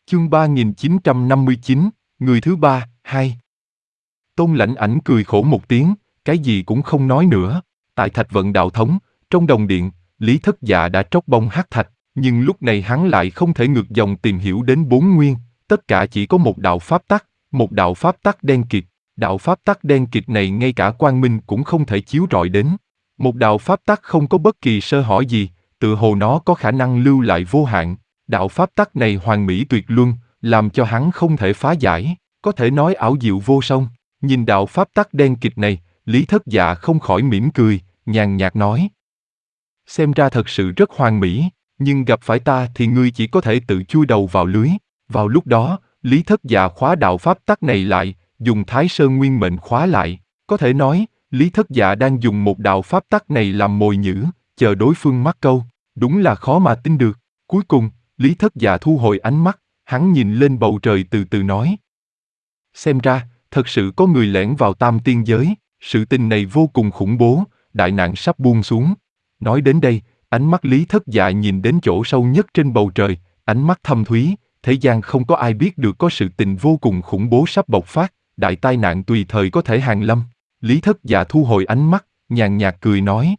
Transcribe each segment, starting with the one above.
Chương 3959, người thứ ba, 2. Tôn Lãnh Ảnh cười khổ một tiếng, cái gì cũng không nói nữa. Tại Thạch Vận Đạo Thống, trong đồng điện, Lý Thất Dạ đã tróc bông hắc thạch, nhưng lúc này hắn lại không thể ngược dòng tìm hiểu đến bốn nguyên, tất cả chỉ có một đạo pháp tắc, một đạo pháp tắc đen kịt. Đạo pháp tắc đen kịt này ngay cả quang minh cũng không thể chiếu rọi đến. Một đạo pháp tắc không có bất kỳ sơ hở gì, tựa hồ nó có khả năng lưu lại vô hạn. Đạo pháp tắc này hoàn mỹ tuyệt luân, làm cho hắn không thể phá giải, có thể nói ảo diệu vô song. Nhìn đạo pháp tắc đen kịt này, Lý Thất Dạ không khỏi mỉm cười, nhàn nhạt nói. Xem ra thật sự rất hoàn mỹ, nhưng gặp phải ta thì ngươi chỉ có thể tự chui đầu vào lưới. Vào lúc đó, Lý Thất Dạ khóa đạo pháp tắc này lại, dùng Thái Sơn Nguyên Mệnh khóa lại. Có thể nói, Lý Thất Dạ đang dùng một đạo pháp tắc này làm mồi nhử, chờ đối phương mắc câu. Đúng là khó mà tin được. Cuối cùng, Lý Thất Dạ thu hồi ánh mắt, hắn nhìn lên bầu trời từ từ nói. Xem ra, thật sự có người lẻn vào Tam Tiên Giới, sự tình này vô cùng khủng bố, đại nạn sắp buông xuống. Nói đến đây, ánh mắt Lý Thất Dạ nhìn đến chỗ sâu nhất trên bầu trời, ánh mắt thâm thúy, thế gian không có ai biết được có sự tình vô cùng khủng bố sắp bộc phát, đại tai nạn tùy thời có thể hàng lâm. Lý Thất Dạ thu hồi ánh mắt, nhàn nhạt cười nói.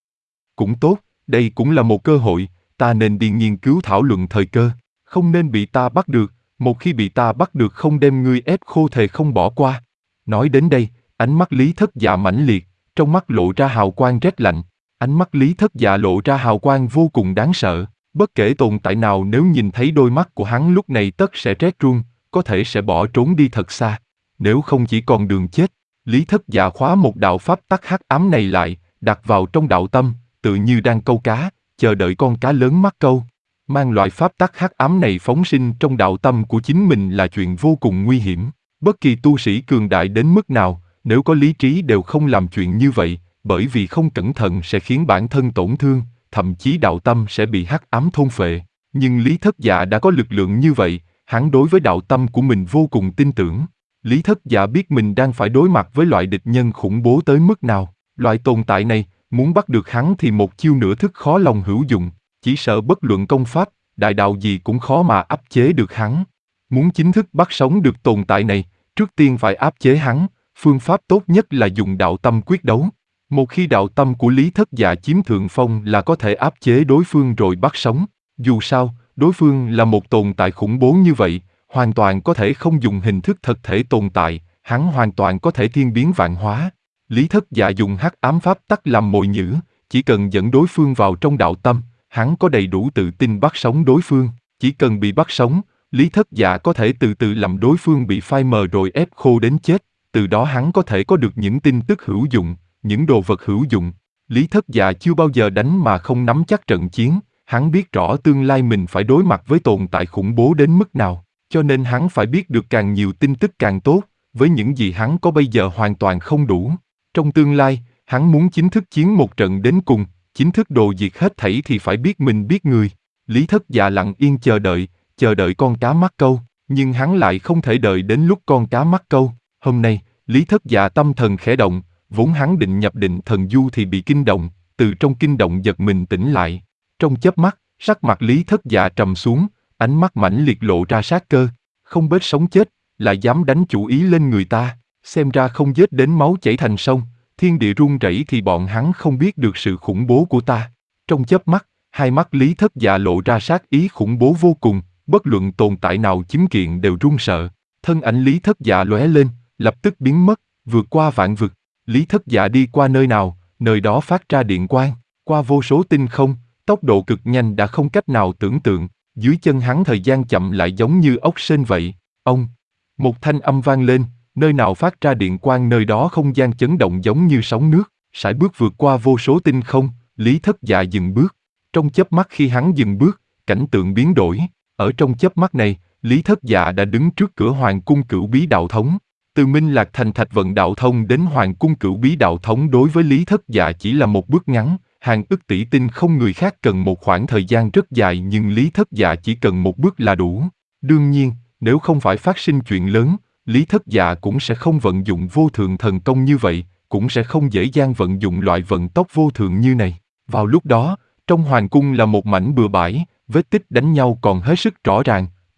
Cũng tốt, đây cũng là một cơ hội, ta nên đi nghiên cứu thảo luận thời cơ, không nên bị ta bắt được, một khi bị ta bắt được không đem ngươi ép khô thề không bỏ qua. Nói đến đây, ánh mắt Lý Thất Dạ mãnh liệt, trong mắt lộ ra hào quang rét lạnh. Ánh mắt Lý Thất Dạ lộ ra hào quang vô cùng đáng sợ, bất kể tồn tại nào nếu nhìn thấy đôi mắt của hắn lúc này tất sẽ rét run, có thể sẽ bỏ trốn đi thật xa. Nếu không chỉ còn đường chết. Lý Thất Dạ khóa một đạo pháp tắc hắc ám này lại, đặt vào trong đạo tâm, tự như đang câu cá, chờ đợi con cá lớn mắc câu. Mang loại pháp tắc hắc ám này phóng sinh trong đạo tâm của chính mình là chuyện vô cùng nguy hiểm. Bất kỳ tu sĩ cường đại đến mức nào, nếu có lý trí đều không làm chuyện như vậy, bởi vì không cẩn thận sẽ khiến bản thân tổn thương, thậm chí đạo tâm sẽ bị hắc ám thôn phệ. Nhưng Lý Thất Dạ đã có lực lượng như vậy, hắn đối với đạo tâm của mình vô cùng tin tưởng. Lý Thất Dạ biết mình đang phải đối mặt với loại địch nhân khủng bố tới mức nào. Loại tồn tại này, muốn bắt được hắn thì một chiêu nửa thức khó lòng hữu dụng, chỉ sợ bất luận công pháp, đại đạo gì cũng khó mà áp chế được hắn. Muốn chính thức bắt sống được tồn tại này, trước tiên phải áp chế hắn, phương pháp tốt nhất là dùng đạo tâm quyết đấu. Một khi đạo tâm của Lý Thất Dạ chiếm thượng phong là có thể áp chế đối phương rồi bắt sống. Dù sao, đối phương là một tồn tại khủng bố như vậy, hoàn toàn có thể không dùng hình thức thật thể tồn tại, hắn hoàn toàn có thể thiên biến vạn hóa. Lý Thất Dạ dùng hắc ám pháp tắc làm mồi nhử, chỉ cần dẫn đối phương vào trong đạo tâm, hắn có đầy đủ tự tin bắt sống đối phương. Chỉ cần bị bắt sống, Lý Thất Dạ có thể từ từ làm đối phương bị phai mờ rồi ép khô đến chết, từ đó hắn có thể có được những tin tức hữu dụng, những đồ vật hữu dụng. Lý Thất Dạ chưa bao giờ đánh mà không nắm chắc trận chiến, hắn biết rõ tương lai mình phải đối mặt với tồn tại khủng bố đến mức nào, cho nên hắn phải biết được càng nhiều tin tức càng tốt, với những gì hắn có bây giờ hoàn toàn không đủ. Trong tương lai, hắn muốn chính thức chiến một trận đến cùng, chính thức đồ diệt hết thảy thì phải biết mình biết người. Lý Thất Dạ lặng yên chờ đợi con cá mắc câu, nhưng hắn lại không thể đợi đến lúc con cá mắc câu. Hôm nay, Lý Thất Dạ tâm thần khẽ động, vốn hắn định nhập định thần du thì bị kinh động, từ trong kinh động giật mình tỉnh lại. Trong chớp mắt, sắc mặt Lý Thất Dạ trầm xuống, ánh mắt mãnh liệt lộ ra sát cơ, không bết sống chết, lại dám đánh chủ ý lên người ta, xem ra không giết đến máu chảy thành sông, thiên địa rung rẩy thì bọn hắn không biết được sự khủng bố của ta. Trong chớp mắt, hai mắt Lý Thất Dạ lộ ra sát ý khủng bố vô cùng, bất luận tồn tại nào chứng kiện đều run sợ. Thân ảnh Lý Thất Dạ lóe lên, lập tức biến mất, vượt qua vạn vực. Lý Thất Dạ đi qua nơi nào, nơi đó phát ra điện quang, qua vô số tinh không, tốc độ cực nhanh đã không cách nào tưởng tượng. Dưới chân hắn thời gian chậm lại giống như ốc sên vậy. Ông, một thanh âm vang lên, nơi nào phát ra điện quang nơi đó không gian chấn động giống như sóng nước, sải bước vượt qua vô số tinh không. Lý Thất Dạ dừng bước. Trong chớp mắt khi hắn dừng bước, cảnh tượng biến đổi. Ở trong chớp mắt này, Lý Thất Dạ đã đứng trước cửa Hoàng cung Cửu Bí Đạo Thống. Từ Minh Lạc thành Thạch Vận Đạo Thông đến Hoàng cung Cửu Bí Đạo Thống đối với Lý Thất Dạ chỉ là một bước ngắn, hàng ức tỷ tinh không người khác cần một khoảng thời gian rất dài nhưng Lý Thất Dạ chỉ cần một bước là đủ. Đương nhiên, nếu không phải phát sinh chuyện lớn, Lý Thất Dạ cũng sẽ không vận dụng vô thượng thần công như vậy, cũng sẽ không dễ dàng vận dụng loại vận tốc vô thượng như này. Vào lúc đó, trong hoàng cung là một mảnh bừa bãi, vết tích đánh nhau còn hết sức rõ ràng,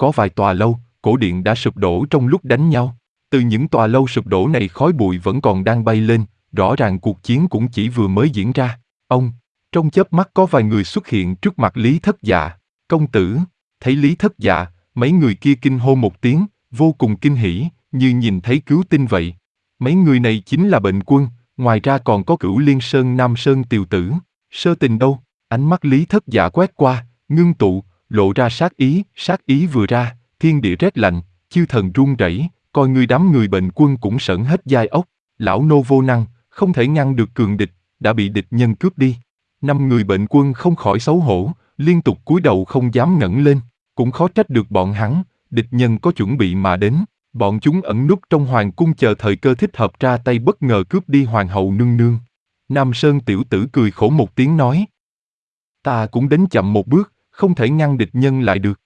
có vài tòa lâu, cổ điện đã sụp đổ trong lúc đánh nhau. Từ những tòa lâu sụp đổ này khói bụi vẫn còn đang bay lên, rõ ràng cuộc chiến cũng chỉ vừa mới diễn ra. Trong chớp mắt có vài người xuất hiện trước mặt Lý Thất Dạ. Công tử, thấy Lý Thất Dạ, mấy người kia kinh hô một tiếng, vô cùng kinh hỉ, như nhìn thấy cứu tinh vậy. Mấy người này chính là Bệnh Quân, ngoài ra còn có Cửu Liên Sơn Nam Sơn Tiều Tử. Sơ Tình đâu? Ánh mắt Lý Thất Dạ quét qua, ngưng tụ, lộ ra sát ý vừa ra, thiên địa rét lạnh, chư thần run rẩy, coi người đám người Bệnh Quân cũng sởn hết gai ốc. Lão nô vô năng, không thể ngăn được cường địch, đã bị địch nhân cướp đi. 5 người Bệnh Quân không khỏi xấu hổ, liên tục cúi đầu không dám ngẩng lên, cũng khó trách được bọn hắn, địch nhân có chuẩn bị mà đến, bọn chúng ẩn núp trong hoàng cung chờ thời cơ thích hợp ra tay bất ngờ cướp đi hoàng hậu nương nương. Nam Sơn tiểu tử cười khổ một tiếng nói: Ta cũng đến chậm một bước, không thể ngăn địch nhân lại được.